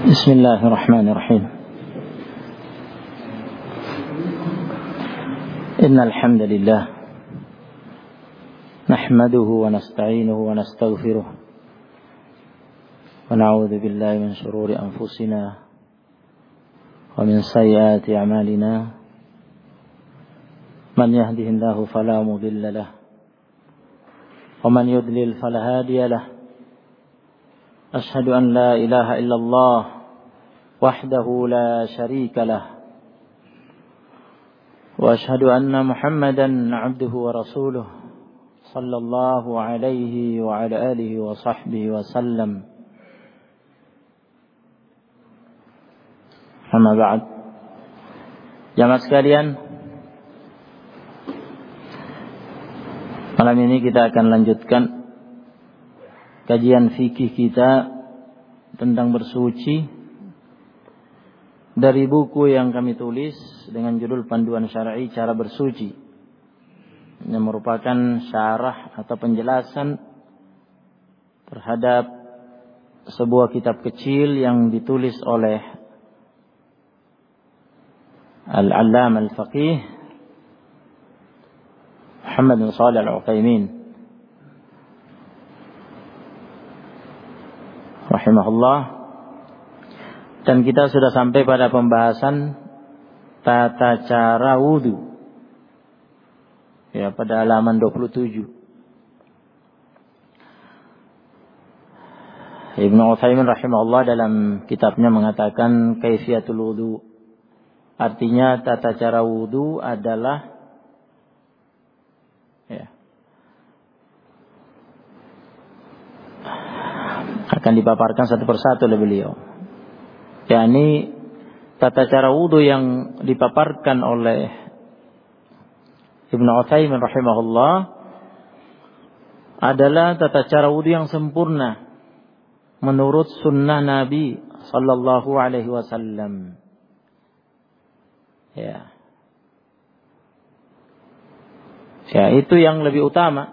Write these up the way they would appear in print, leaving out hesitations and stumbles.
بسم الله الرحمن الرحيم إن الحمد لله نحمده ونستعينه ونستغفره ونعوذ بالله من شرور أنفسنا ومن سيئات أعمالنا من يهده الله فلا مضل له ومن يضلل فلا هادي له أشهد أن لا إله إلا الله وحده لا شريك له وأشهد أن محمدا عبده ورسوله صلى الله عليه وعلى آله وصحبه وسلم أما بعد. Jamaah sekalian, malam ini kita akan lanjutkan kajian fikih kita tentang bersuci dari buku yang kami tulis dengan judul Panduan Syar'i Cara Bersuci, yang merupakan syarah atau penjelasan terhadap sebuah kitab kecil yang ditulis oleh Al-Allam Al-Faqih Muhammad bin Shalih Al-Utsaimin rahimahullah. Dan kita sudah sampai pada pembahasan tata cara wudu, ya, pada halaman 27. Ibnu Utsaimin rahimahullah dalam kitabnya mengatakan kaifiyatul wudu, artinya tata cara wudu adalah, ya, akan dipaparkan satu persatu oleh beliau. yakni tata cara wudu yang dipaparkan oleh Ibnu Utsaimin rahimahullah adalah tata cara wudu yang sempurna menurut sunnah Nabi sallallahu alaihi wasallam. Ya, itu yang lebih utama.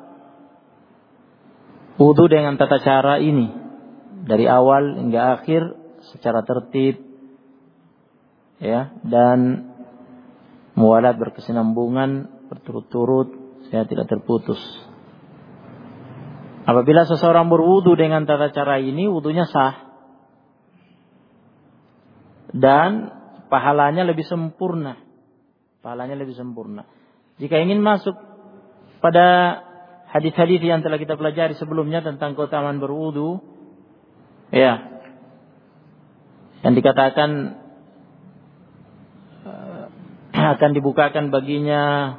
Wudu dengan tata cara ini dari awal hingga akhir secara tertib, ya, dan muwalat berkesinambungan berturut-turut, saya tidak terputus. Apabila seseorang berwudu dengan tata cara ini, wudunya sah dan pahalanya lebih sempurna. Jika ingin masuk pada hadis-hadis yang telah kita pelajari sebelumnya tentang keutamaan berwudu, ya, yang dikatakan akan dibukakan baginya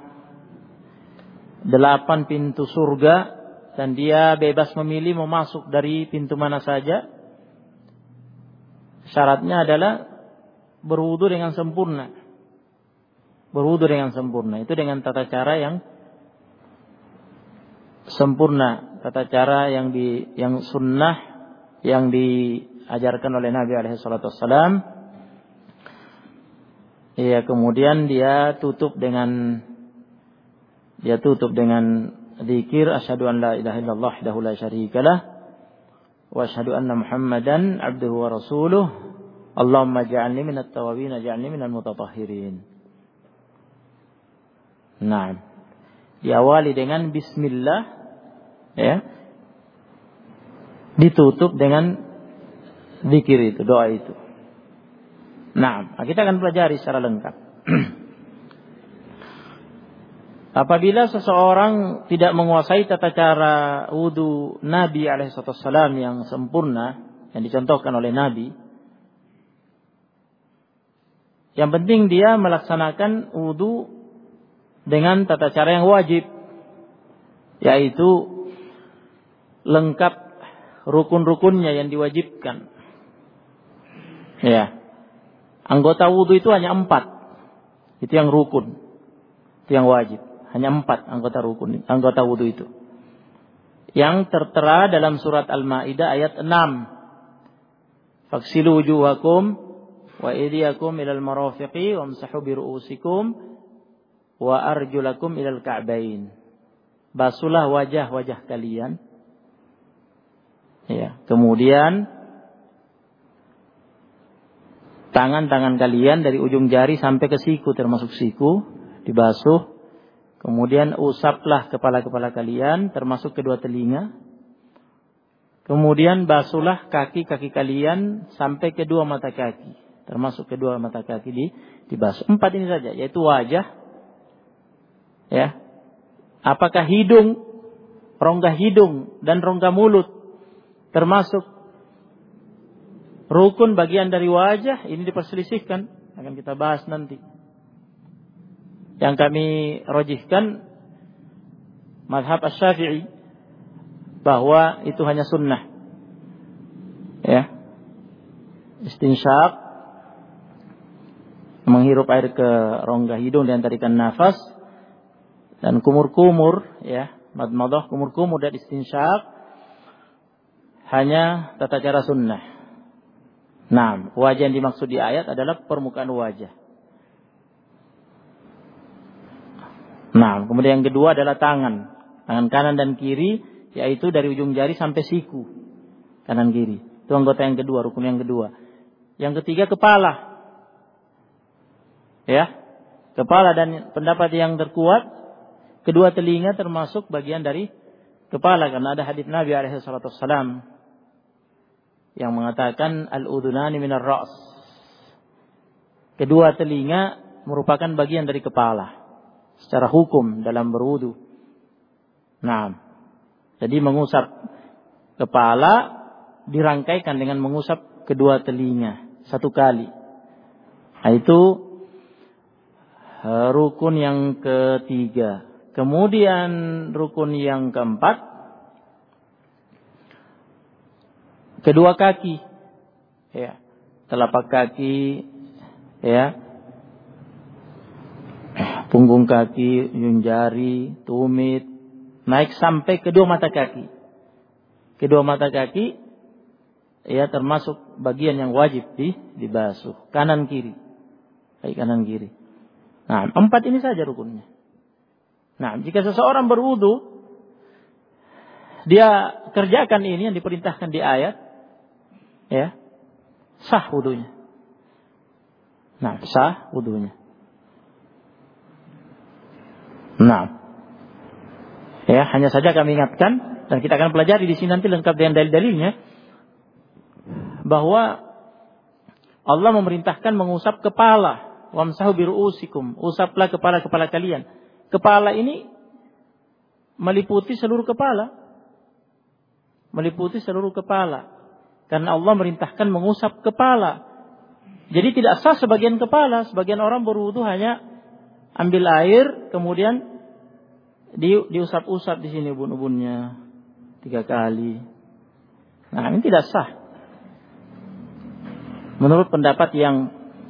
8 pintu surga dan dia bebas memilih mau masuk dari pintu mana saja. Syaratnya adalah berwudu dengan sempurna. Itu dengan tata cara yang sempurna, tata cara yang sunnah yang diajarkan oleh Nabi alaihi salatu wassalam. Ya, kemudian dia tutup dengan zikir asyhadu an la ilaha illallah wahdahu la syarikalah wa asyhadu anna Muhammadan abduhu wa rasuluh. Allahumma ja'alni minat tawabin waj'alni minal mutatahhirin. Nah, diawali dengan bismillah, ya, ditutup dengan zikir itu, doa itu. Nah, kita akan pelajari secara lengkap. Apabila seseorang tidak menguasai tata cara wudu Nabi alaihissalam yang sempurna, yang dicontohkan oleh Nabi, yang penting dia melaksanakan wudu dengan tata cara yang wajib, yaitu lengkap rukun-rukunnya yang diwajibkan. Ya, anggota wudu itu hanya 4. Itu yang rukun, itu yang wajib. Hanya 4 anggota wudu itu, yang tertera dalam surat Al-Maidah ayat 6. Faghsilu wujuhakum wa aydiyakum ilal marafiqi wamsahu bi ru'usikum wa arjulakum ilal ka'bain. Basuhlah wajah-wajah kalian. Ya, kemudian tangan-tangan kalian dari ujung jari sampai ke siku, termasuk siku, dibasuh. Kemudian usaplah kepala-kepala kalian, termasuk kedua telinga. Kemudian basuhlah kaki-kaki kalian sampai kedua mata kaki, termasuk kedua mata kaki dibasuh. 4 ini saja, yaitu wajah, ya. Apakah hidung, rongga hidung dan rongga mulut termasuk rukun bagian dari wajah? Ini diperselisihkan, akan kita bahas nanti. Yang kami rojihkan mazhab Asy-Syafi'i bahwa itu hanya sunnah, ya. Istinsyaq, menghirup air ke rongga hidung dan tarikan nafas, dan kumur-kumur, ya, madmadah, kumur-kumur dan istinsyaq hanya tata cara sunnah. Nah, wajah yang dimaksud di ayat adalah permukaan wajah. Nah, kemudian yang kedua adalah tangan kanan dan kiri, yaitu dari ujung jari sampai siku, kanan kiri. Itu anggota yang kedua, rukun yang kedua. Yang ketiga kepala, ya, kepala, dan pendapat yang terkuat kedua telinga termasuk bagian dari kepala, karena ada hadits Nabi SAW yang mengatakan al-udhunani minar ra's, kedua telinga merupakan bagian dari kepala secara hukum dalam berwudu. Nah, jadi mengusap kepala dirangkaikan dengan mengusap kedua telinga satu kali. Nah, itu rukun yang ketiga. Kemudian rukun yang keempat, kedua kaki, ya, telapak kaki, ya, punggung kaki, ujung jari, tumit, naik sampai kedua mata kaki. Kedua mata kaki, ya, termasuk bagian yang wajib dibasuh, kanan kiri, baik kanan kiri. Nah, 4 ini saja rukunnya. Nah, jika seseorang berwudu, dia kerjakan ini yang diperintahkan di ayat, ya, sah wudunya. Nah, sah wudunya. Nah, ya, hanya saja kami ingatkan, dan kita akan pelajari di sini nanti lengkap dengan dalil-dalilnya, bahwa Allah memerintahkan mengusap kepala, wamsahu biru'usikum, usaplah kepala-kepala kalian. Kepala ini meliputi seluruh kepala, meliputi seluruh kepala, karena Allah merintahkan mengusap kepala. Jadi tidak sah sebagian kepala. Sebagian orang berwudu hanya ambil air, kemudian diusap-usap di sini ubun-ubunnya 3 kali. Nah, ini tidak sah. Menurut pendapat yang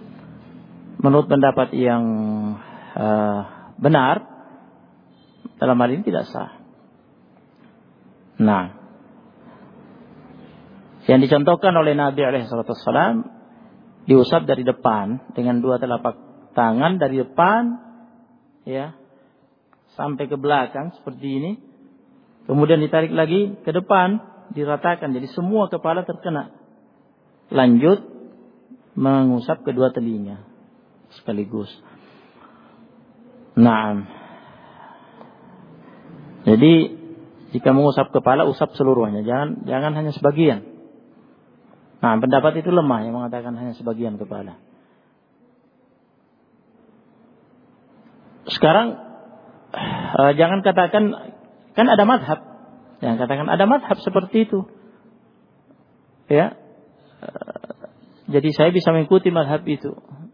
benar, dalam hal ini tidak sah. Nah, yang dicontohkan oleh Nabi SAW, diusap dari depan dengan 2 telapak tangan dari depan, ya, sampai ke belakang seperti ini. Kemudian ditarik lagi ke depan, diratakan, jadi semua kepala terkena. Lanjut mengusap kedua telinga sekaligus. Nah, jadi jika mengusap kepala, usap seluruhnya, jangan hanya sebagian. Nah, pendapat itu lemah yang mengatakan hanya sebagian kepala. Sekarang jangan katakan, kan ada mazhab, jangan katakan ada mazhab seperti itu, ya. Jadi saya bisa mengikuti mazhab itu.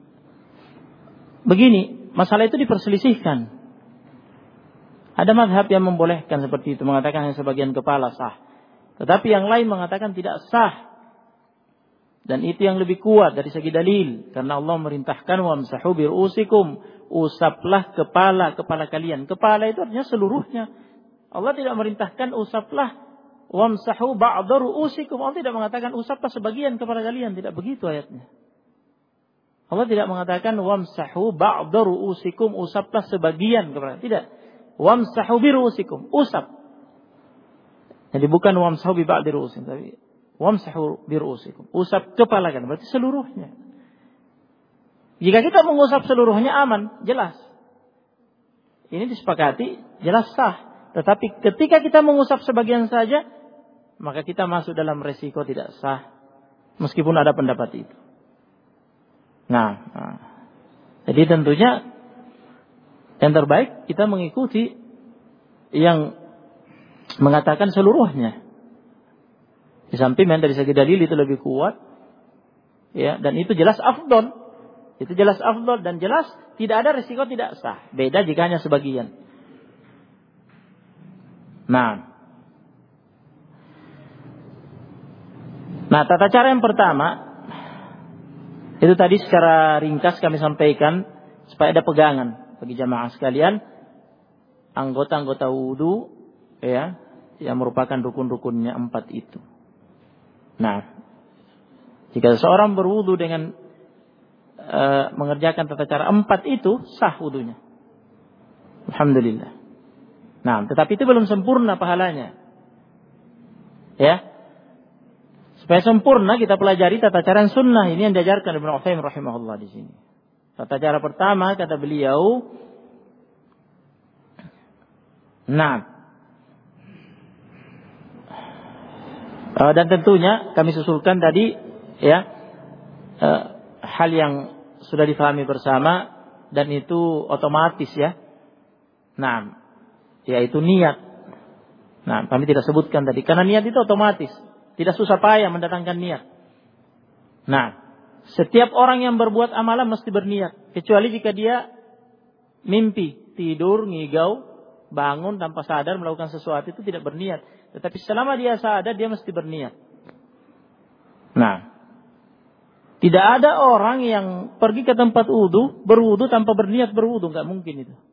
Begini, masalah itu diperselisihkan. Ada mazhab yang membolehkan seperti itu, mengatakan hanya sebagian kepala sah. Tetapi yang lain mengatakan tidak sah. Dan itu yang lebih kuat dari segi dalil, karena Allah merintahkan wamsahu biru'usikum, usaplah kepala kalian. Kepala itu artinya seluruhnya. Allah tidak merintahkan usaplah wamsahu ba'da ru'usikum. Allah tidak mengatakan usaplah sebagian kepala kalian, tidak begitu ayatnya. Allah tidak mengatakan wamsahu ba'da ru'usikum, usaplah sebagian kepala. Tidak. Wamsahu biru'usikum, usap. Jadi bukan wamsahu bi ba'di ru'usikum, tapi wamsahu biru'usikum, usap kepala kalian, berarti seluruhnya. Jika kita mengusap seluruhnya aman, jelas. Ini disepakati, jelas sah. Tetapi ketika kita mengusap sebagian saja, maka kita masuk dalam resiko tidak sah. Meskipun ada pendapat itu. Nah. Jadi tentunya yang terbaik kita mengikuti yang mengatakan seluruhnya. Di samping yang dari segi dalil itu lebih kuat. Ya, dan itu jelas afdol. Itu jelas afdol dan jelas tidak ada risiko tidak sah. Beda jika hanya sebagian. Nah, tata cara yang pertama itu tadi secara ringkas kami sampaikan supaya ada pegangan bagi jamaah sekalian. Anggota-anggota wudu ya, yang merupakan rukun-rukunnya 4 itu. Nah, jika seseorang berwudu dengan mengerjakan tata cara 4 itu, sah wudunya. Alhamdulillah. Nah, tetapi itu belum sempurna pahalanya. Ya. Supaya sempurna kita pelajari tata cara yang sunnah. Ini yang diajarkan Ibnu Utsaimin rahimahullah di sini. Tata cara pertama kata beliau, dan tentunya kami susulkan tadi ya hal yang sudah difahami bersama dan itu otomatis ya. Nah, yaitu niat. Nah, kami tidak sebutkan tadi karena niat itu otomatis, tidak susah payah mendatangkan niat. Nah, setiap orang yang berbuat amalan mesti berniat, kecuali jika dia mimpi, tidur, ngigau, bangun tanpa sadar melakukan sesuatu itu tidak berniat. Tetapi selama dia sadar dia mesti berniat. Nah, tidak ada orang yang pergi ke tempat wudu, berwudu tanpa berniat berwudu, enggak mungkin itu.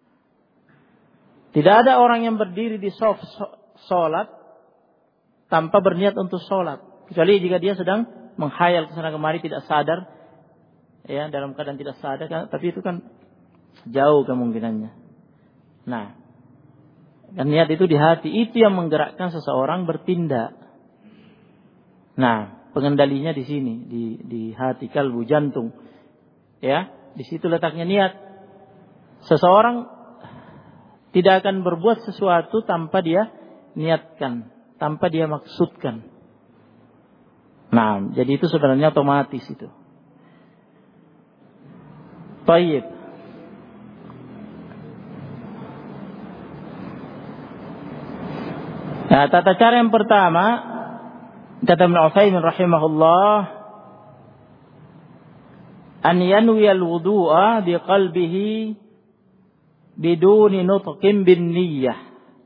Tidak ada orang yang berdiri di shaf salat tanpa berniat untuk salat, kecuali jika dia sedang menghayal ke sana kemari tidak sadar, ya dalam keadaan tidak sadar, tapi itu kan jauh kemungkinannya. Nah, dan niat itu di hati, itu yang menggerakkan seseorang bertindak. Nah, pengendalinya di sini, di hati, kalbu, jantung. Ya, di situ letaknya niat. Seseorang tidak akan berbuat sesuatu tanpa dia niatkan, tanpa dia maksudkan. Nah, jadi itu sebenarnya otomatis itu. Baik. Nah, tata cara yang pertama kata Ibnu Utsaimin rahimahullah, an yanwi al-wudu'a bi qalbihi biduni nutqin bin niyyah.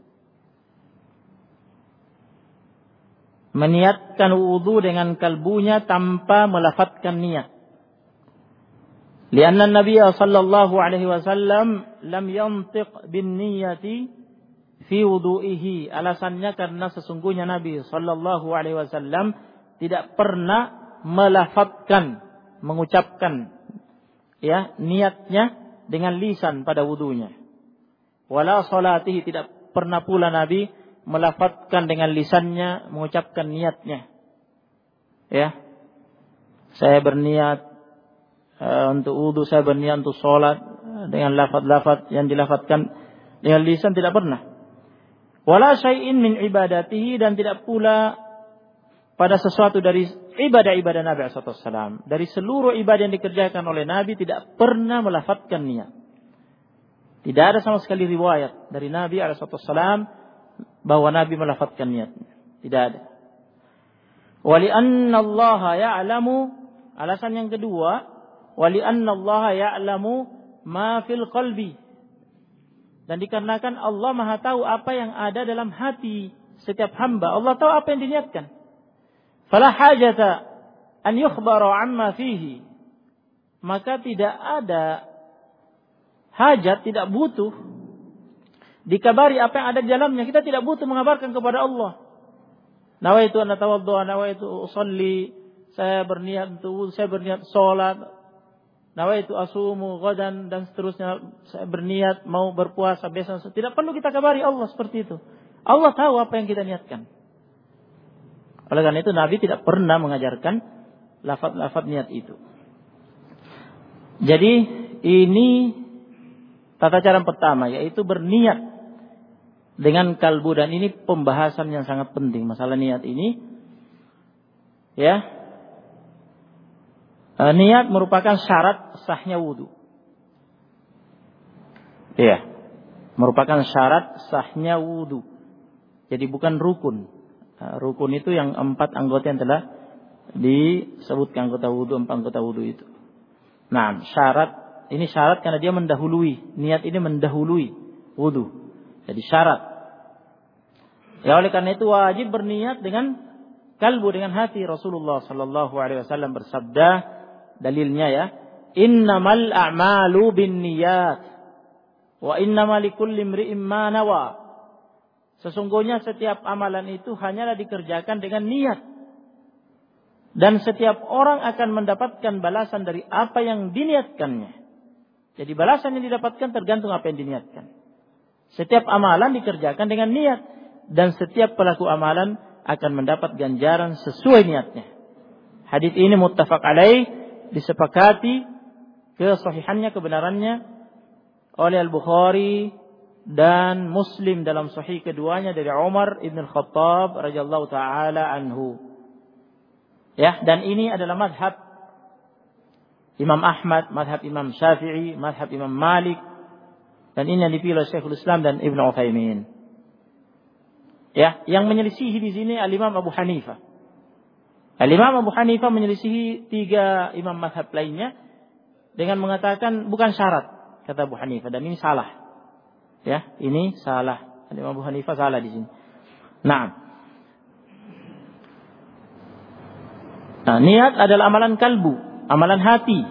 Meniatkan wudu dengan kalbunya tanpa melafadzkan niat. Lianna Nabi sallallahu alaihi wasallam lam yantiq bin niyyati fi wudu'ihi. Alasannya karena sesungguhnya Nabi sallallahu alaihi wasallam tidak pernah melafadzkan, mengucapkan ya niatnya dengan lisan pada wudunya. Wala salatihi, tidak pernah pula Nabi melafadzkan dengan lisannya, mengucapkan niatnya. Ya. Saya berniat untuk wudu, saya berniat untuk salat, dengan lafaz-lafaz yang dilafadzkan dengan lisan tidak pernah. Wala syai'in min ibadatihi, dan tidak pula pada sesuatu dari ibadah-ibadah Nabi sallallahu alaihi wasallam. Dari seluruh ibadah yang dikerjakan oleh Nabi tidak pernah melafadzkan niat. Tidak ada sama sekali riwayat dari Nabi sallallahu alaihi wasallam bahwa Nabi melafadzkan niatnya. Tidak ada. Wa li anna Allah ya'lamu, alasan yang kedua, wa li anna Allah ya'lamu ma fil qalbi. Dan dikarenakan Allah Maha tahu apa yang ada dalam hati setiap hamba. Allah tahu apa yang diniatkan. Fala hajata an yukhbara amma fihi. Maka tidak ada hajat, tidak butuh dikabari apa yang ada di dalamnya. Kita tidak butuh mengabarkan kepada Allah. Nawaitu an atawaddu, nawaitu usolli, saya berniat untuk wudu, saya berniat salat, nawaitu asumu ghadan, dan seterusnya, saya berniat mau berpuasa besok. Tidak perlu kita kabari Allah seperti itu. Allah tahu apa yang kita niatkan. Oleh karena itu Nabi tidak pernah mengajarkan lafaz-lafaz niat itu. Jadi ini tata cara pertama, yaitu berniat dengan kalbu, dan ini pembahasan yang sangat penting masalah niat ini. Ya, niat merupakan syarat sahnya wudu. Ya, merupakan syarat sahnya wudu. Jadi bukan rukun. Rukun itu yang 4 anggota yang telah disebutkan anggota wudu, 4 anggota wudu itu. Nah, syarat ini syarat karena dia mendahului. Niat ini mendahului wudu. Jadi syarat. Ya, oleh karena itu wajib berniat dengan kalbu, dengan hati. Rasulullah sallallahu alaihi wasallam bersabda, dalilnya ya, innamal a'malu binniyat wa innamal likulli imri'in ma nawa. Sesungguhnya setiap amalan itu hanyalah dikerjakan dengan niat. Dan setiap orang akan mendapatkan balasan dari apa yang diniatkannya. Jadi balasan yang didapatkan tergantung apa yang diniatkan. Setiap amalan dikerjakan dengan niat. Dan setiap pelaku amalan akan mendapat ganjaran sesuai niatnya. Hadis ini muttafaq alaih, disepakati kesahihannya, kebenarannya oleh Al-Bukhari dan Muslim dalam sahih keduanya dari Umar ibn Al-Khattab radhiyallahu taala anhu. Ya, dan ini adalah madhab Imam Ahmad, madhab Imam Syafi'i, madhab Imam Malik, dan ini yang dipilih oleh Syekhul Islam dan Ibnu Utsaimin. Ya, yang menyelisihi di sini Al-Imam Abu Hanifah. Al-Imam Abu Hanifah menyelisihi 3 imam mazhab lainnya dengan mengatakan bukan syarat, kata Abu Hanifah, dan ini salah. Ya, ini salah. Al-Imam Abu Hanifah salah di sini. Nah, niat adalah amalan kalbu, amalan hati.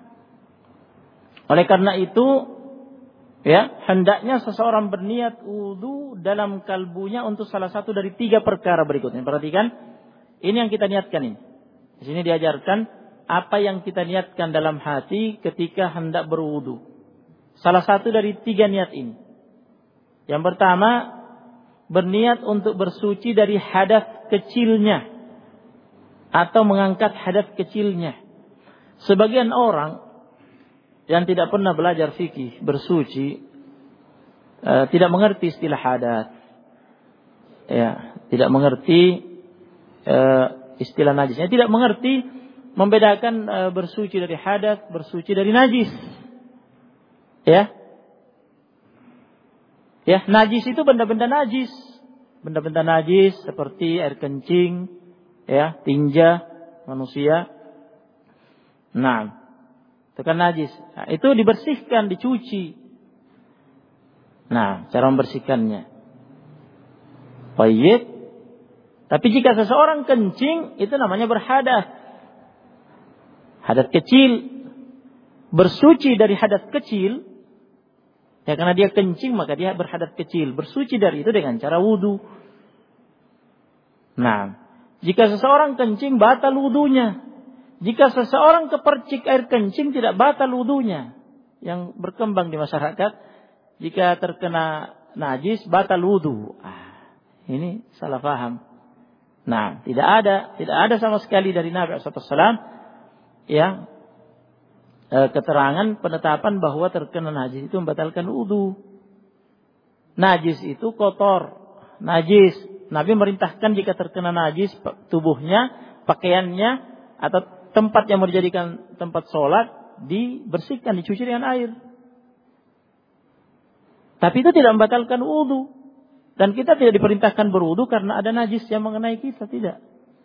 Oleh karena itu, ya, hendaknya seseorang berniat wudu dalam kalbunya untuk salah satu dari 3 perkara berikutnya. Perhatikan, ini yang kita niatkan ini. Di sini diajarkan apa yang kita niatkan dalam hati ketika hendak berwudu. Salah satu dari 3 niat ini. Yang pertama, berniat untuk bersuci dari hadas kecilnya atau mengangkat hadas kecilnya. Sebagian orang yang tidak pernah belajar fikih bersuci tidak mengerti istilah hadas, ya, tidak mengerti istilah najisnya, tidak mengerti membedakan bersuci dari hadas, bersuci dari najis. Ya, ya, najis itu benda-benda najis, benda-benda najis seperti air kencing, ya, tinja manusia. Nah, itu kan najis. Nah, itu dibersihkan, dicuci. Nah, cara membersihkannya. Baik. Tapi jika seseorang kencing, itu namanya berhadas. Hadas kecil. Bersuci dari hadas kecil. Ya, karena dia kencing, maka dia berhadas kecil. Bersuci dari itu dengan cara wudu. Nah, jika seseorang kencing, batal wudunya. Jika seseorang kepercik air kencing, tidak batal wudunya. Yang berkembang di masyarakat, jika terkena najis, batal wudu. Ini salah paham. Nah, tidak ada sama sekali dari Nabi SAW yang keterangan penetapan bahwa terkena najis itu membatalkan wudu. Najis itu kotor, najis. Nabi merintahkan jika terkena najis tubuhnya, pakaiannya, atau tempat yang mau dijadikan tempat sholat, dibersihkan, dicuci dengan air. Tapi itu tidak membatalkan wudu. Dan kita tidak diperintahkan berwudu karena ada najis yang mengenai kita, tidak.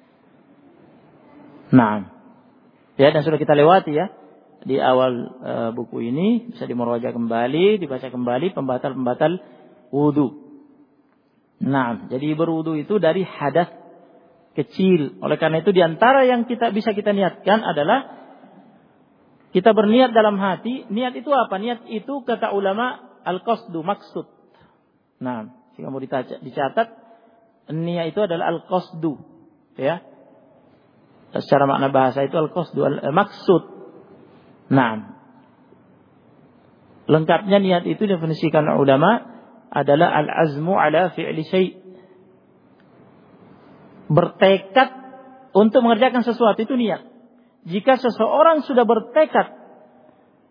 Nah, ya, dan sudah kita lewati ya di awal buku ini, bisa dimurajaah kembali, dibaca kembali pembatal-pembatal wudu. Nah, jadi berwudu itu dari hadas kecil. Oleh karena itu, diantara yang kita bisa kita niatkan adalah kita berniat dalam hati. Niat itu apa? Niat itu kata ulama al-qasdu, maksud. Nah, jika mau dicatat, niat itu adalah al-qasdu, ya. Secara makna bahasa itu al-qasdu, al-maksud. Nah, lengkapnya niat itu definisikan ulama adalah al-azmu ala fi'li syai'. Bertekad untuk mengerjakan sesuatu itu niat. Jika seseorang sudah bertekad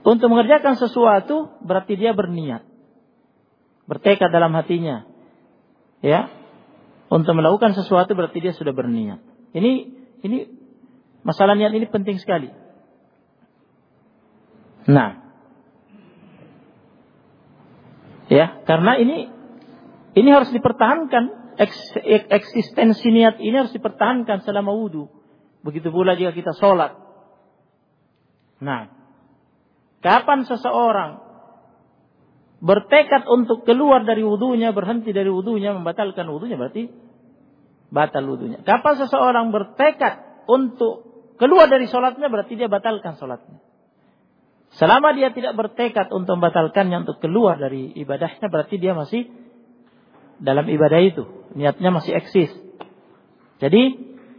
Untuk mengerjakan sesuatu berarti dia berniat. Bertekad dalam hatinya. Ya. Untuk melakukan sesuatu berarti dia sudah berniat. Ini masalah niat ini penting sekali. Nah. Ya, karena ini harus dipertahankan. Eksistensi niat ini harus dipertahankan selama wudu. Begitu pula jika kita sholat. Nah, kapan seseorang bertekad untuk keluar dari wudunya, berhenti dari wudunya, membatalkan wudunya, berarti batal wudunya. Kapan seseorang bertekad untuk keluar dari sholatnya, berarti dia batalkan sholatnya. Selama dia tidak bertekad untuk membatalkannya, untuk keluar dari ibadahnya, berarti dia masih dalam ibadah itu. Niatnya masih eksis. Jadi,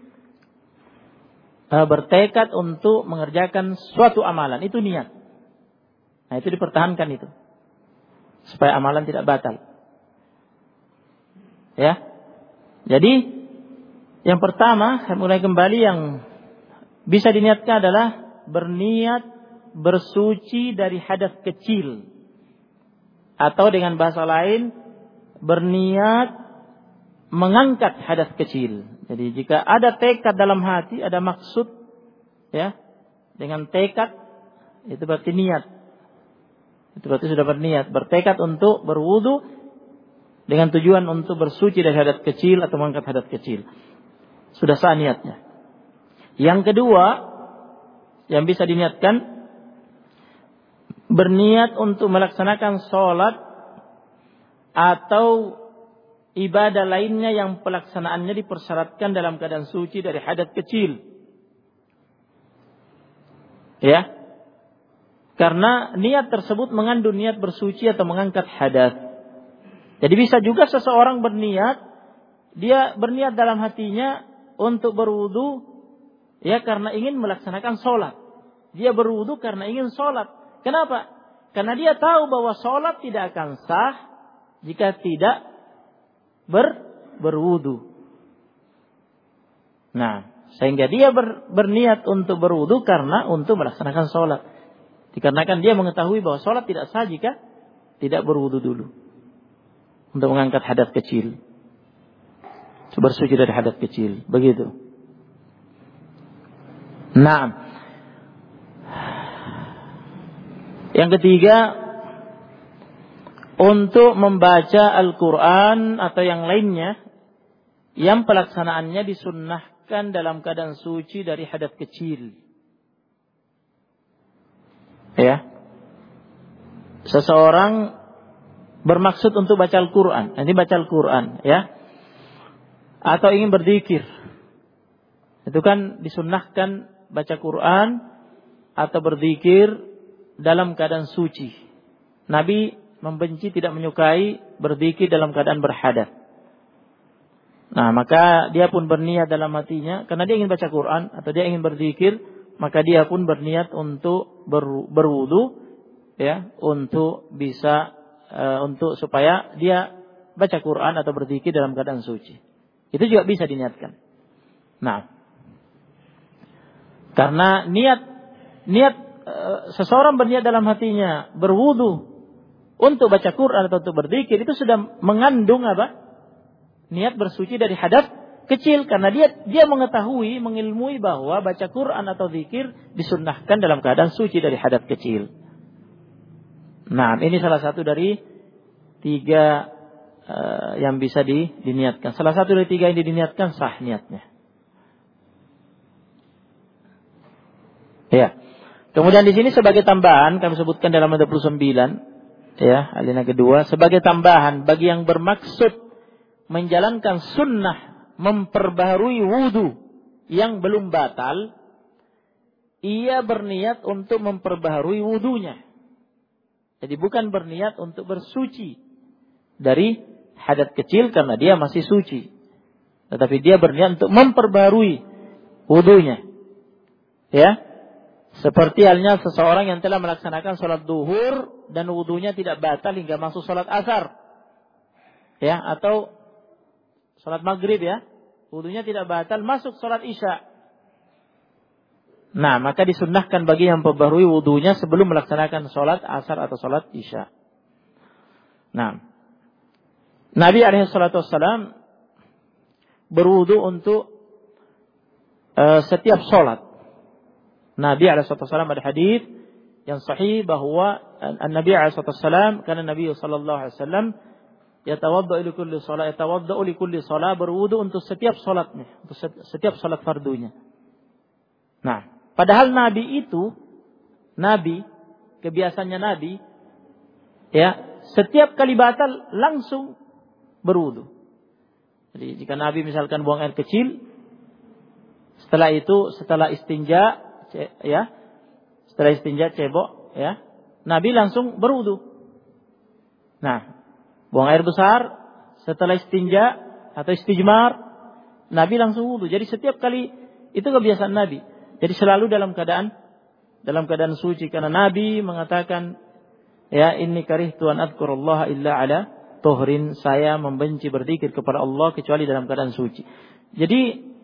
bertekad untuk mengerjakan suatu amalan, itu niat. Nah, itu dipertahankan itu. Supaya amalan tidak batal. Ya. Jadi, yang pertama, saya mulai kembali, yang bisa diniatkan adalah berniat bersuci dari hadas kecil. Atau dengan bahasa lain, berniat mengangkat hadas kecil. Jadi jika ada tekad dalam hati, ada maksud, ya, dengan tekad, itu berarti niat. Itu berarti sudah berniat, bertekad untuk berwudu dengan tujuan untuk bersuci dari hadas kecil atau mengangkat hadas kecil. Sudah sah niatnya. Yang kedua, yang bisa diniatkan, berniat untuk melaksanakan sholat atau ibadah lainnya yang pelaksanaannya dipersyaratkan dalam keadaan suci dari hadas kecil. Ya. Karena niat tersebut mengandung niat bersuci atau mengangkat hadas. Jadi bisa juga seseorang berniat, dia berniat dalam hatinya untuk berwudu, ya, karena ingin melaksanakan sholat. Dia berwudu karena ingin sholat. Kenapa? Karena dia tahu bahwa sholat tidak akan sah jika tidak berwudu. Nah, sehingga dia berniat untuk berwudu karena untuk melaksanakan sholat. Dikarenakan dia mengetahui bahwa sholat tidak sah jika tidak berwudu dulu. Untuk mengangkat hadas kecil. Bersuci dari hadas kecil. Begitu. Nah. Yang ketiga, untuk membaca Al-Quran atau yang lainnya yang pelaksanaannya disunnahkan dalam keadaan suci dari hadas kecil. Ya. Seseorang bermaksud untuk baca Al-Quran. Nanti baca Al-Quran, ya. Atau ingin berzikir. Itu kan disunnahkan baca Quran atau berzikir dalam keadaan suci. Nabi membenci, tidak menyukai berzikir dalam keadaan berhadas. Nah, maka dia pun berniat dalam hatinya, karena dia ingin baca Quran atau dia ingin berzikir, maka dia pun berniat untuk berwudu, ya, untuk bisa untuk supaya dia baca Quran atau berzikir dalam keadaan suci. Itu juga bisa diniatkan. Nah, karena niat seseorang berniat dalam hatinya berwudu untuk baca Quran atau untuk berzikir, itu sudah mengandung apa? Niat bersuci dari hadas kecil, karena dia mengetahui, mengilmui bahwa baca Quran atau zikir disunnahkan dalam keadaan suci dari hadas kecil. Nah, ini salah satu dari tiga yang bisa diniatkan. Salah satu dari tiga yang diniatkan sah niatnya. Ya. Kemudian di sini sebagai tambahan kami sebutkan dalam 29, ya, alinea kedua, sebagai tambahan bagi yang bermaksud menjalankan sunnah memperbaharui wudu yang belum batal, ia berniat untuk memperbaharui wudunya. Jadi bukan berniat untuk bersuci dari hadas kecil karena dia masih suci, tetapi dia berniat untuk memperbaharui wudunya. Ya. Seperti halnya seseorang yang telah melaksanakan sholat duhur dan wudunya tidak batal hingga masuk sholat asar. Ya, atau sholat maghrib, ya. Wudunya tidak batal, masuk sholat isya. Nah, maka disunnahkan bagi yang memperbarui wudunya sebelum melaksanakan sholat asar atau sholat isya. Nah, Nabi alaihissalam berwudu untuk setiap sholat. Nabi alaihissalam ada hadis yang sahih bahwa Nabi alaihissalam karena Nabi sallallahu alaihi wasallam yatawaddau li kulli shalah, berwudu untuk setiap sholatnya, untuk setiap sholat fardunya. Nah, padahal Nabi itu, kebiasaannya Nabi, ya, setiap kali batal langsung berwudu. Jadi jika Nabi misalkan buang air kecil, setelah istinja, ya, setelah istinja cebok, ya, Nabi langsung berwudu. Nah, buang air besar, setelah istinja atau istijmar, Nabi langsung wudu. Jadi setiap kali itu kebiasaan Nabi. Jadi selalu dalam keadaan suci, karena Nabi mengatakan, ya, inni karihtu an adzkurullaha illa ala tuhrin, saya membenci berzikir kepada Allah kecuali dalam keadaan suci. Jadi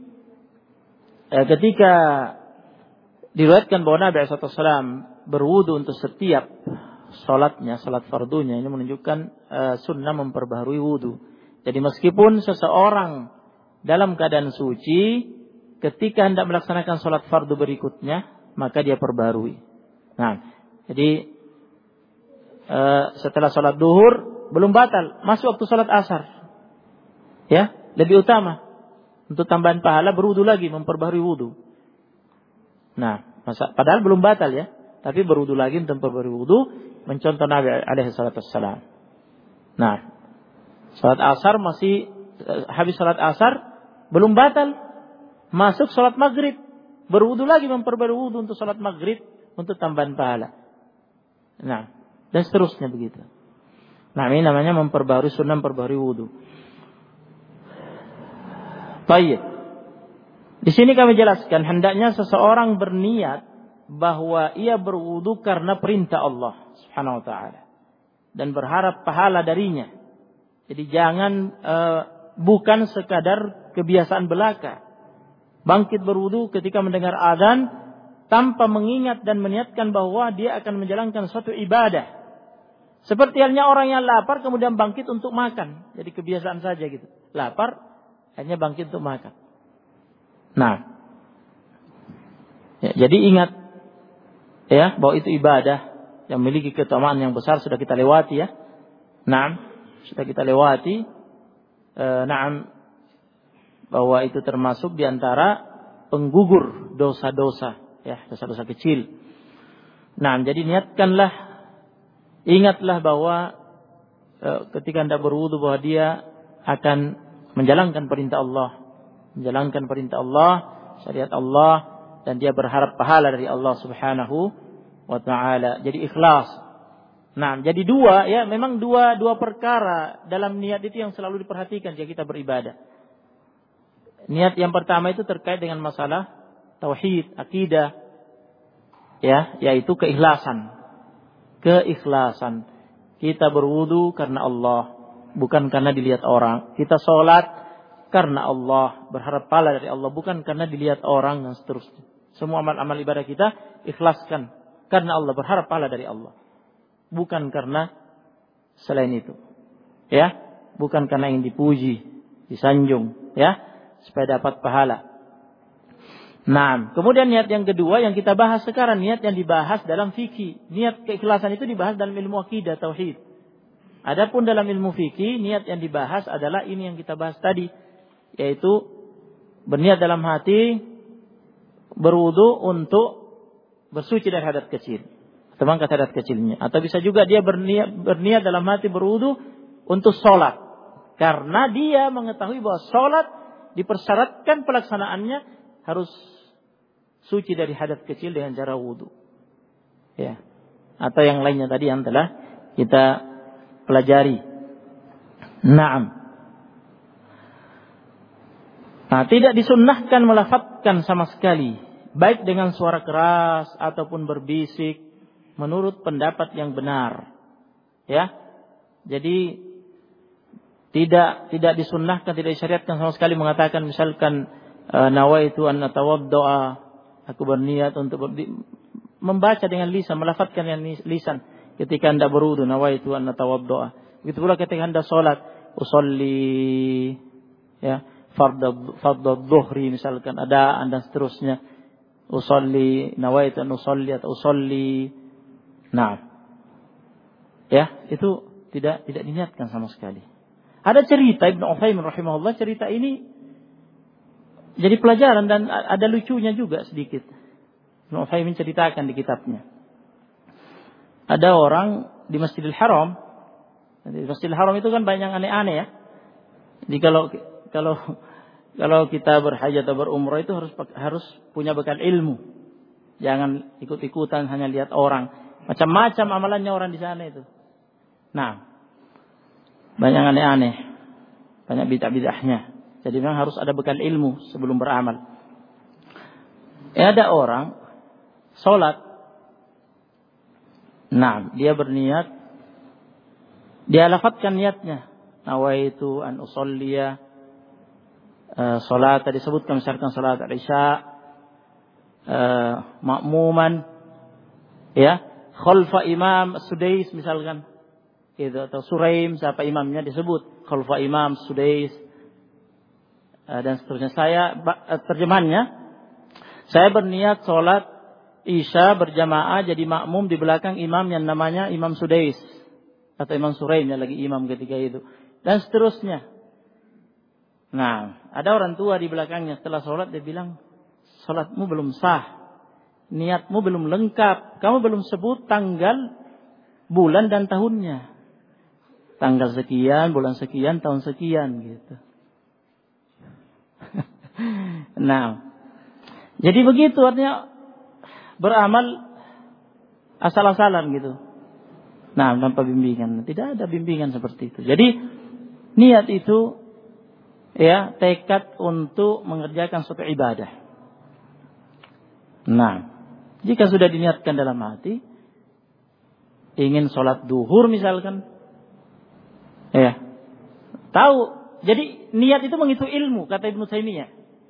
ketika diriwayatkan bahwa Nabi SAW berwudu untuk setiap salatnya, salat fardunya, ini menunjukkan sunnah memperbaharui wudu. Jadi meskipun seseorang dalam keadaan suci, ketika hendak melaksanakan salat fardu berikutnya, maka dia perbaharui. Nah, jadi setelah salat duhur belum batal, masuk waktu salat asar, ya, lebih utama untuk tambahan pahala berwudu lagi, memperbaharui wudu. Nah, padahal belum batal, ya, tapi berwudu lagi untuk memperbaharui wudu, mencontoh Nabi alaihi salatu wassalam. Nah, salat asar habis salat asar belum batal, masuk salat maghrib, berwudu lagi, memperbaharui wudu untuk salat maghrib untuk tambahan pahala. Nah, dan seterusnya begitu. Nah, ini namanya memperbaharui sunnah, memperbaharui wudu. Baik. Di sini kami jelaskan, hendaknya seseorang berniat bahwa ia berwudu karena perintah Allah Subhanahu wa taala dan berharap pahala darinya. Jadi jangan bukan sekadar kebiasaan belaka. Bangkit berwudu ketika mendengar azan tanpa mengingat dan meniatkan bahwa dia akan menjalankan suatu ibadah. Seperti halnya orang yang lapar kemudian bangkit untuk makan. Jadi kebiasaan saja gitu. Lapar, hanya bangkit untuk makan. Nah, ya, jadi ingat, ya, bahwa itu ibadah yang memiliki keutamaan yang besar. Sudah kita lewati, ya. Nah, sudah kita lewati. Bahwa itu termasuk diantara penggugur dosa-dosa, ya, dosa-dosa kecil. Nah, jadi niatkanlah, ingatlah bahwa ketika Anda berwudu bahwa dia akan menjalankan perintah Allah, syariat Allah, dan dia berharap pahala dari Allah Subhanahu wa taala. Jadi ikhlas. Nah, jadi memang dua perkara dalam niat itu yang selalu diperhatikan jika kita beribadah. Niat yang pertama itu terkait dengan masalah tauhid, akidah, ya, yaitu keikhlasan. Kita berwudu karena Allah, bukan karena dilihat orang. Kita sholat karena Allah, berharap pahala dari Allah, bukan karena dilihat orang, dan seterusnya. Semua amal-amal ibadah kita ikhlaskan karena Allah, berharap pahala dari Allah, bukan karena selain itu, ya, bukan karena ingin dipuji, disanjung, ya, supaya dapat pahala. Nah, kemudian niat yang kedua yang kita bahas sekarang, niat yang dibahas dalam fikih. Niat keikhlasan itu dibahas dalam ilmu akidah, tauhid. Adapun dalam ilmu fikih, niat yang dibahas adalah ini yang kita bahas tadi, yaitu berniat dalam hati berwudu untuk bersuci dari hadas kecil, atau mengangkat hadas kecilnya. Atau bisa juga dia berniat dalam hati berwudu untuk sholat, karena dia mengetahui bahwa sholat dipersyaratkan pelaksanaannya harus suci dari hadas kecil dengan cara wudu, ya, atau yang lainnya tadi yang telah kita pelajari. Naam. Nah, tidak disunnahkan melafadzkan sama sekali, baik dengan suara keras ataupun berbisik, menurut pendapat yang benar, ya. Jadi tidak disunnahkan, tidak disyariatkan sama sekali mengatakan misalkan nawaitu an atawaddoa Aku berniat untuk membaca dengan lisan, melafadzkan dengan lisan ketika hendak berwudu, nawaitu an atawaddoa. Begitu pula ketika hendak salat, usolli, ya, fardhu dhuhri misalkan, adaan dan seterusnya. Usolli, nawaitu an usolli atau usolli. Nah, ya, itu tidak diniatkan sama sekali. Ada cerita Ibnu Utsaimin rahimahullah, cerita ini jadi pelajaran dan ada lucunya juga sedikit. Ibnu Utsaimin ceritakan di kitabnya. Ada orang di Masjidil Haram. Di Masjidil Haram itu kan banyak aneh-aneh ya. Jadi kalau kita berhaji atau berumrah itu harus punya bekal ilmu. Jangan ikut-ikutan hanya lihat orang. Macam-macam amalannya orang di sana itu. Nah, banyak aneh-aneh, banyak bid'ah-bid'ahnya. Jadi memang harus ada bekal ilmu sebelum beramal. Ada orang salat. Nah, dia berniat, dia lafadzkan niatnya. Nawaitu an usolliya, salat disebutkan misalkan salat Isya, makmuman, ya, khalfa imam Sudais misalkan, itu atau Suraim, siapa imamnya disebut khalfa imam Sudais, dan seterusnya. Terjemahannya, saya berniat salat Isya berjamaah jadi makmum di belakang imam yang namanya Imam Sudais atau Imam Suraim yang lagi imam ketika itu, dan seterusnya. Nah, ada orang tua di belakangnya setelah sholat, dia bilang, sholatmu belum sah, niatmu belum lengkap, kamu belum sebut tanggal, bulan dan tahunnya. Tanggal sekian, bulan sekian, tahun sekian gitu. Nah, jadi begitu artinya beramal asal-asalan gitu. Nah, tanpa bimbingan. Tidak ada bimbingan seperti itu. Jadi niat itu ya tekad untuk mengerjakan suatu ibadah. Nah, jika sudah diniatkan dalam hati ingin sholat duhur misalkan, ya tahu. Jadi niat itu mengikuti ilmu, kata Ibnu Taimiyah.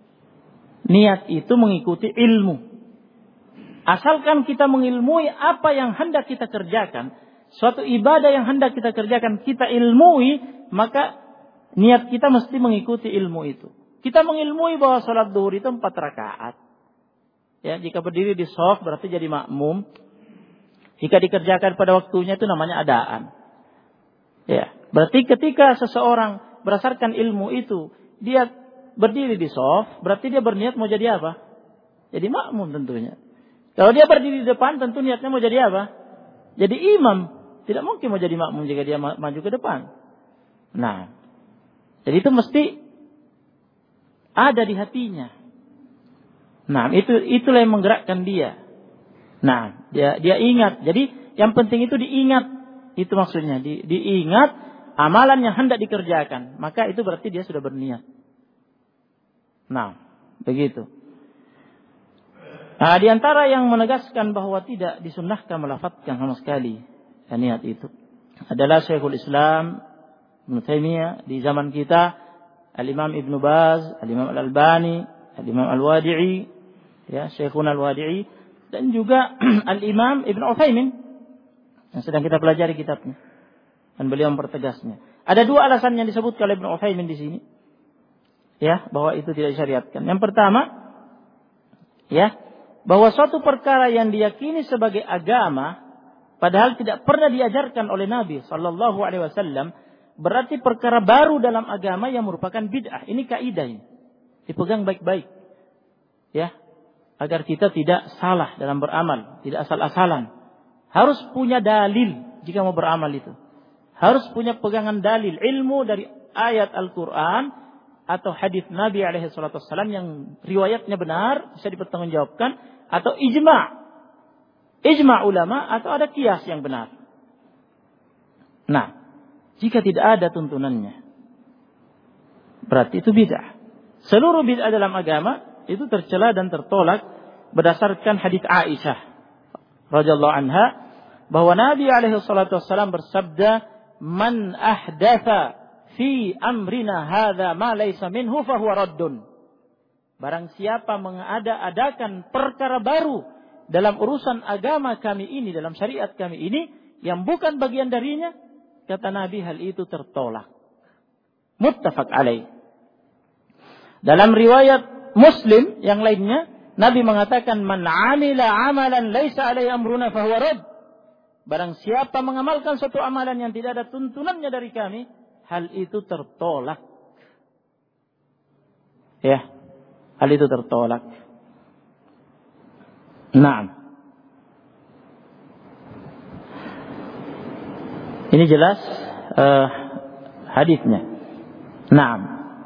Niat itu mengikuti ilmu. Asalkan kita mengilmui apa yang hendak kita kerjakan, suatu ibadah yang hendak kita kerjakan, kita ilmui, maka niat kita mesti mengikuti ilmu itu. Kita mengilmui bahwa sholat duhur itu 4 rakaat. Ya, jika berdiri di shaf berarti jadi makmum. Jika dikerjakan pada waktunya itu namanya adaan. Ya, berarti ketika seseorang berdasarkan ilmu itu dia berdiri di shaf, berarti dia berniat mau jadi apa? Jadi makmum tentunya. Kalau dia berdiri di depan, tentu niatnya mau jadi apa? Jadi imam. Tidak mungkin mau jadi makmum jika dia maju ke depan. Nah, jadi itu mesti ada di hatinya. Nah, itulah yang menggerakkan dia. Nah, dia ingat. Jadi yang penting itu diingat. Itu maksudnya. Diingat amalan yang hendak dikerjakan. Maka itu berarti dia sudah berniat. Nah, begitu. Nah, di antara yang menegaskan bahwa tidak disunnahkan melafadzkan sama sekali niat itu adalah Syekhul Islam Ibnu Taimiyah di zaman kita, Al-Imam Ibnu Baz, Al-Imam Al-Albani, Al-Imam Al-Wadi'i, ya, Syekhun Al-Wadi'i, dan juga Al-Imam Ibnu Utsaimin yang sedang kita pelajari kitabnya. Dan beliau mempertegasnya. Ada 2 alasan yang disebutkan oleh Ibnu Utsaimin di sini. Ya, bahwa itu tidak disyariatkan. Yang pertama, ya, bahwa suatu perkara yang diyakini sebagai agama padahal tidak pernah diajarkan oleh Nabi sallallahu alaihi wasallam berarti perkara baru dalam agama yang merupakan bid'ah. Ini kaidah ini. Dipegang baik-baik. Ya, agar kita tidak salah dalam beramal, tidak asal-asalan. Harus punya dalil jika mau beramal itu. Harus punya pegangan dalil, ilmu dari ayat Al-Qur'an atau hadis Nabi alaihi salatu wasallam yang riwayatnya benar, bisa dipertanggungjawabkan, atau ijma' ulama, atau ada qiyas yang benar. Nah, jika tidak ada tuntunannya, berarti itu bid'ah. Seluruh bid'ah dalam agama itu tercela dan tertolak berdasarkan hadis Aisyah radhiyallahu anha bahwa Nabi alaihi salatu wasallam bersabda, "Man ahdatha fi amrina hadza ma laysa minhu fa huwa raddun." Barang siapa mengada-adakan perkara baru dalam urusan agama kami ini, dalam syariat kami ini, yang bukan bagian darinya, kata Nabi, hal itu tertolak. Muttafaq alaih. Dalam riwayat Muslim yang lainnya, Nabi mengatakan, man amila amalan laisa alaihi amruna fahuwa rad. Barang siapa mengamalkan suatu amalan yang tidak ada tuntunannya dari kami, hal itu tertolak. Ya, hal itu tertolak. Naam. Ini jelas hadisnya. Naam.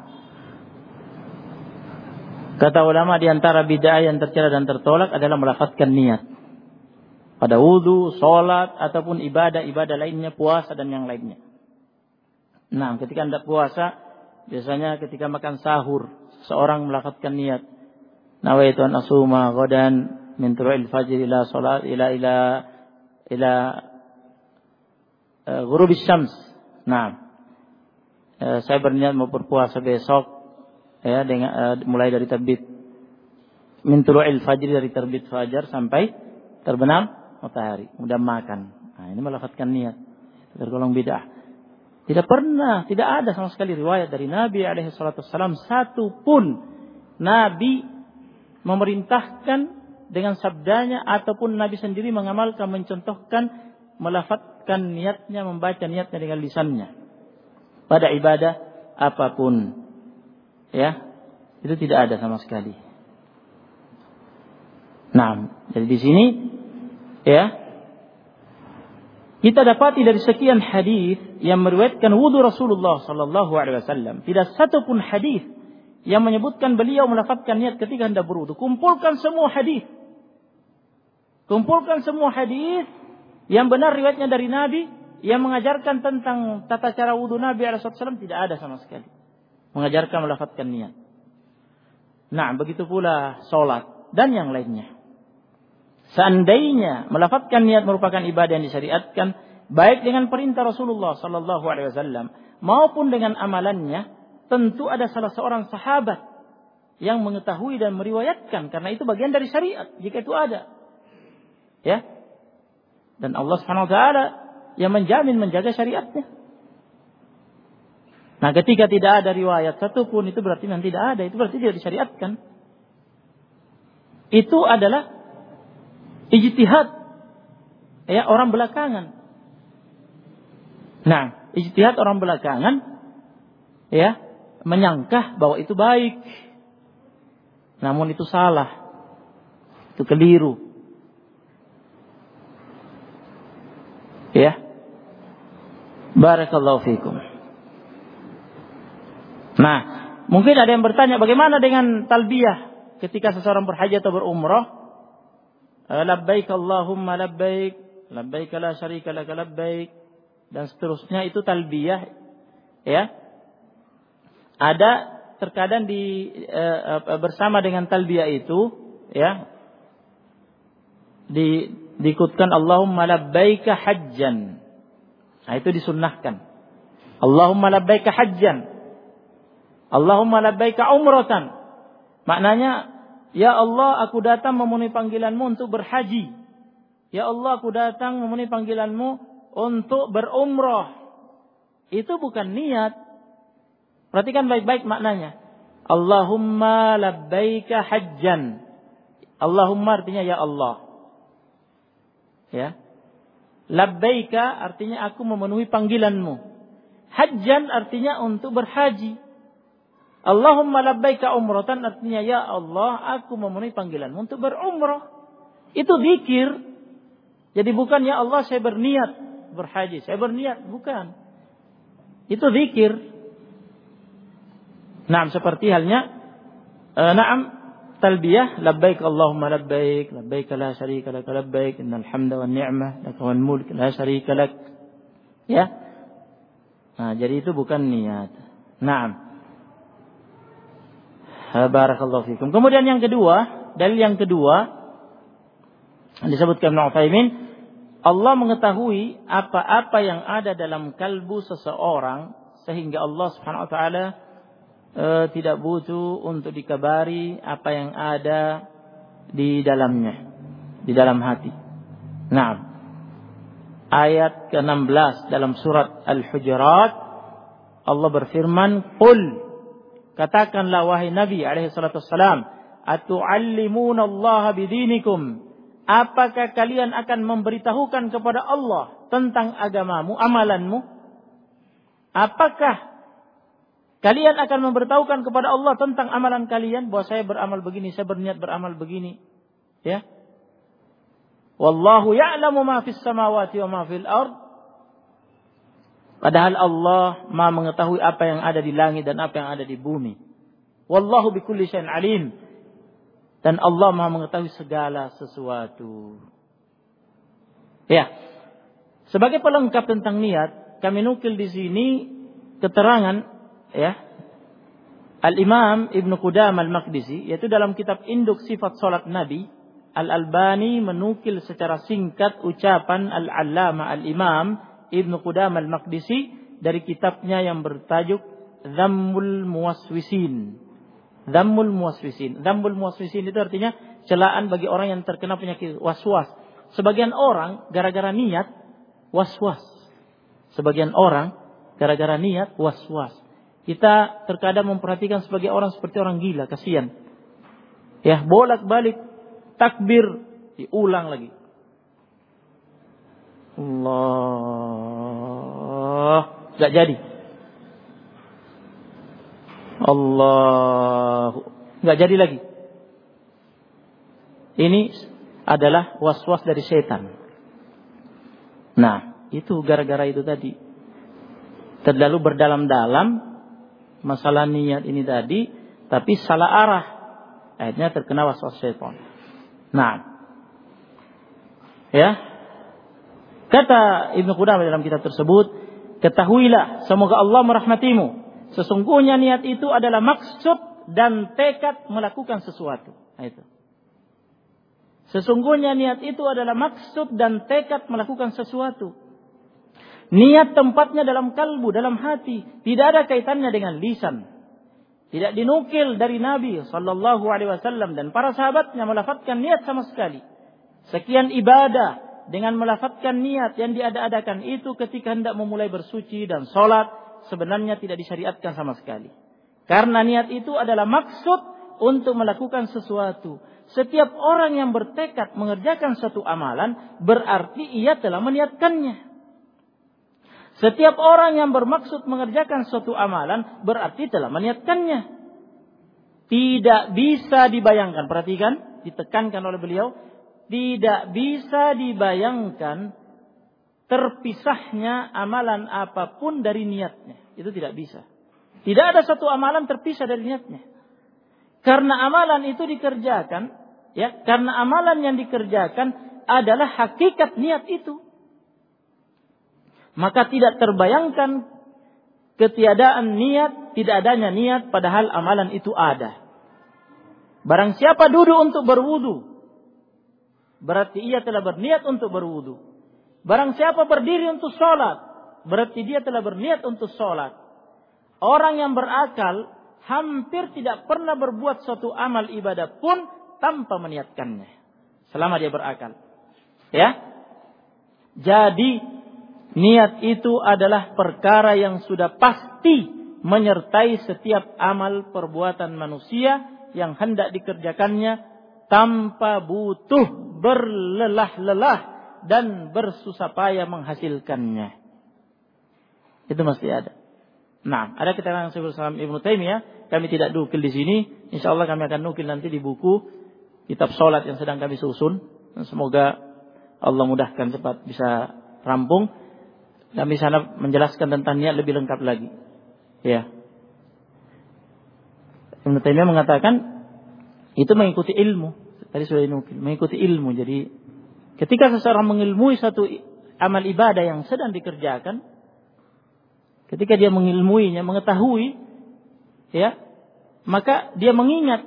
Kata ulama, di antara bid'ah yang tercela dan tertolak adalah melafazkan niat pada wudu, sholat, ataupun ibadah-ibadah lainnya, puasa dan yang lainnya. Nah, ketika hendak puasa, biasanya ketika makan sahur, seorang melafazkan niat. Nawaitu an asuma ghadan min tulu'il fajr ila salat ila ghurubis syams. Nah, saya berniat mau berpuasa besok, ya, dengan mulai dari terbit min tulu'il fajr, dari terbit fajar sampai terbenam matahari, kemudian makan. Nah, ini melafazkan niat. Tergolong bid'ah. Tidak pernah, tidak ada sama sekali riwayat dari Nabi alaihi salatu wassalam satu pun Nabi memerintahkan dengan sabdanya ataupun Nabi sendiri mengamalkan, mencontohkan melafazkan niatnya, membaca niatnya dengan lisannya pada ibadah apapun. Ya, itu tidak ada sama sekali. Nah, jadi di sini, ya, kita dapati dari sekian hadis yang meriwayatkan wudu Rasulullah sallallahu alaihi wasallam, tidak satu pun hadis yang menyebutkan beliau melafazkan niat ketika hendak berwudu. Kumpulkan semua hadis. Kumpulkan semua hadis yang benar riwayatnya dari Nabi yang mengajarkan tentang tata cara wudu Nabi alaihi wasallam, tidak ada sama sekali mengajarkan melafazkan niat. Nah, begitu pula salat dan yang lainnya. Seandainya melafazkan niat merupakan ibadah yang disyariatkan, baik dengan perintah Rasulullah sallallahu alaihi wasallam maupun dengan amalannya, tentu ada salah seorang sahabat yang mengetahui dan meriwayatkan, karena itu bagian dari syariat jika itu ada. Ya. Dan Allah Subhanahu wa taala yang menjamin menjaga syariatnya. Nah, ketika tidak ada riwayat satupun, itu berarti memang tidak ada, itu berarti tidak disyariatkan. Itu adalah ijtihad, ya, orang belakangan. Nah, ijtihad orang belakangan, ya, menyangka bahwa itu baik, namun itu salah, itu keliru. Ya, barakallahu fikum. Nah, mungkin ada yang bertanya, bagaimana dengan talbiyah ketika seseorang berhaji atau berumrah? Labbaik Allahumma labbaik, labbaik la syarika laka labbaik, dan seterusnya, itu talbiyah, ya. Ada terkadang bersama dengan talbiyah itu, ya, diikutkan Allahumma labbaika hajjan. Nah, itu disunnahkan. Allahumma labbaika hajjan, Allahumma labbaika umratan. Maknanya, ya Allah, aku datang memenuhi panggilanmu untuk berhaji. Ya Allah, aku datang memenuhi panggilanmu untuk berumrah. Itu bukan niat. Perhatikan baik-baik maknanya. Allahumma labbaika hajjan. Allahumma artinya ya Allah. Ya. Labbaika artinya aku memenuhi panggilanmu. Hajjan artinya untuk berhaji. Allahumma labbaika umratan artinya ya Allah, aku memenuhi panggilanmu untuk berumrah. Itu zikir. Jadi bukan ya Allah saya berniat berhaji, saya berniat, bukan. Itu zikir. Naam, seperti halnya talbiyah, labbaik Allahumma labbaik, labbaik la syarika lak labbaik, innal hamda wan ni'mah lak wal mulk la syarika lak. Ya. Nah, jadi itu bukan niat. Naam. Barakallahu fikum. Kemudian yang kedua, dalil yang kedua disebutkan Ibnu Utsaimin, Allah mengetahui apa-apa yang ada dalam kalbu seseorang, sehingga Allah Subhanahu wa taala tidak butuh untuk dikabari apa yang ada di dalamnya, di dalam hati. Nah, ayat ke-16 dalam surat Al-Hujurat, Allah berfirman, "Qul," katakanlah wahai Nabi alaihi salatu wassalam, "Atu'allimuna Allah bidinikum?" Apakah kalian akan memberitahukan kepada Allah tentang agamamu, amalanmu? Apakah kalian akan memberitahukan kepada Allah tentang amalan kalian, bahwa saya beramal begini, saya berniat beramal begini, ya? Wallahu ya'lamu ma fis samawati wa ma fil ard. Padahal Allah Maha mengetahui apa yang ada di langit dan apa yang ada di bumi. Wallahu bikulli syai'in alim. Dan Allah Maha mengetahui segala sesuatu. Ya. Sebagai pelengkap tentang niat, kami nukil di sini keterangan, ya, Al-Imam Ibn Qudamah Al-Maqdisi, yaitu dalam kitab Induk Sifat Salat Nabi. Al-Albani menukil secara singkat ucapan Al-Allamah Al-Imam Ibn Qudamah Al-Maqdisi dari kitabnya yang bertajuk Dhammul Muwaswisin. Dhammul Muwaswisin. Dhammul Muwaswisin itu artinya celaan bagi orang yang terkena penyakit waswas. Sebagian orang gara-gara niat waswas. Sebagian orang gara-gara niat waswas. Kita terkadang memperhatikan sebagai orang seperti orang gila, kasihan. Ya, bolak-balik takbir diulang lagi. Allah, enggak jadi. Allah, enggak jadi lagi. Ini adalah was-was dari setan. Nah, itu gara-gara itu tadi. Terlalu berdalam-dalam masalah niat ini tadi, tapi salah arah. Akhirnya terkena was-was setan. Nah, ya, kata Ibnu Qudamah dalam kitab tersebut, ketahuilah, semoga Allah merahmatimu, sesungguhnya niat itu adalah maksud dan tekad melakukan sesuatu. Nah, itu. Sesungguhnya niat itu adalah maksud dan tekad melakukan sesuatu. Niat tempatnya dalam kalbu, dalam hati, tidak ada kaitannya dengan lisan. Tidak dinukil dari Nabi sallallahu alaihi wasallam dan para sahabatnya melafadzkan niat sama sekali. Sekian ibadah dengan melafadzkan niat yang diada-adakan itu ketika hendak memulai bersuci dan sholat sebenarnya tidak disyariatkan sama sekali. Karena niat itu adalah maksud untuk melakukan sesuatu. Setiap orang yang bertekad mengerjakan satu amalan berarti ia telah meniatkannya. Setiap orang yang bermaksud mengerjakan suatu amalan berarti telah meniatkannya. Tidak bisa dibayangkan, perhatikan, ditekankan oleh beliau, tidak bisa dibayangkan terpisahnya amalan apapun dari niatnya. Itu tidak bisa. Tidak ada satu amalan terpisah dari niatnya. Karena amalan itu dikerjakan, ya, karena amalan yang dikerjakan adalah hakikat niat itu. Maka tidak terbayangkan ketiadaan niat, tidak adanya niat padahal amalan itu ada. Barang siapa duduk untuk berwudu, berarti ia telah berniat untuk berwudu. Barang siapa berdiri untuk sholat, berarti dia telah berniat untuk sholat. Orang yang berakal hampir tidak pernah berbuat suatu amal ibadah pun tanpa meniatkannya. Selama dia berakal. Ya. Jadi niat itu adalah perkara yang sudah pasti menyertai setiap amal perbuatan manusia yang hendak dikerjakannya tanpa butuh berlelah-lelah dan bersusah payah menghasilkannya. Itu mesti ada. Nah, ada keterangan Syekhul Islam Ibnu Taimiyah, kami tidak nukil di sini. Insyaallah kami akan nukil nanti di buku kitab salat yang sedang kami susun. Semoga Allah mudahkan cepat bisa rampung. Kami sana menjelaskan tentang niat lebih lengkap lagi. Ya. Ibnu Taimiyah mengatakan itu mengikuti ilmu. Tadi sudah dinukil, mengikuti ilmu. Jadi ketika seseorang mengilmui satu amal ibadah yang sedang dikerjakan, ketika dia mengilmuinya, mengetahui, ya, maka dia mengingat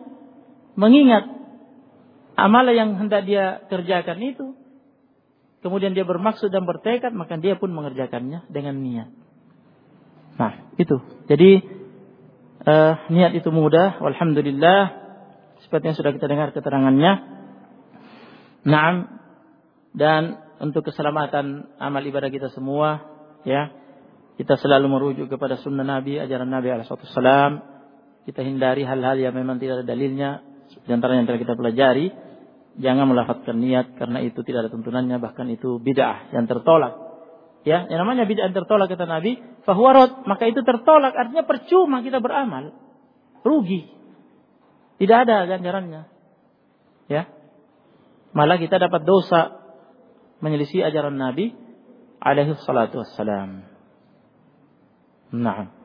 amalan yang hendak dia kerjakan itu. Kemudian dia bermaksud dan bertekad, maka dia pun mengerjakannya dengan niat. Nah, itu. Jadi niat itu mudah. Walhamdulillah, seperti yang sudah kita dengar keterangannya. Naam. Dan untuk keselamatan amal ibadah kita semua, ya, kita selalu merujuk kepada sunnah Nabi, ajaran Nabi alaihissalam. Kita hindari hal-hal yang memang tidak ada dalilnya. Di antaranya yang telah kita pelajari, jangan melafadzkan niat karena itu tidak ada tuntunannya, bahkan itu bid'ah yang tertolak. Ya, yang namanya bid'ah yang tertolak kata Nabi, fahuwa rad, maka itu tertolak, artinya percuma kita beramal. Rugi. Tidak ada ganjarannya. Ya. Malah kita dapat dosa menyelisih ajaran Nabi alaihi salatu wassalam. Naam.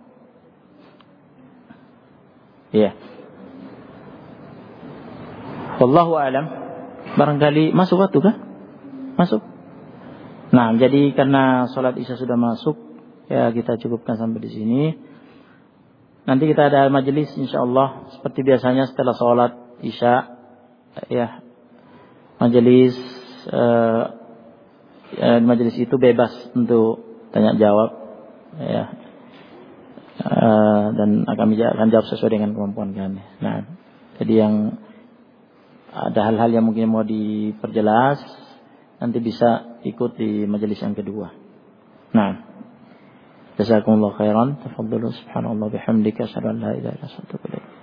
Ya. Wallahu a'lam. Barangkali masuk waktu kah? Masuk. Nah, jadi karena salat Isya sudah masuk, ya kita cukupkan sampai di sini. Nanti kita ada majelis insyaallah seperti biasanya setelah salat Isya, ya. Majelis majelis itu bebas untuk tanya jawab, ya. Dan kami akan jawab sesuai dengan kemampuan kami. Nah, jadi yang ada hal-hal yang mungkin mau diperjelas, nanti bisa ikut di majelis yang kedua. Nah, jazakumullah khairan. Tafadhalu subhanallah bihamdika asyhadu an la ilaha illa anta astaghfiruka wa atubu ilaik.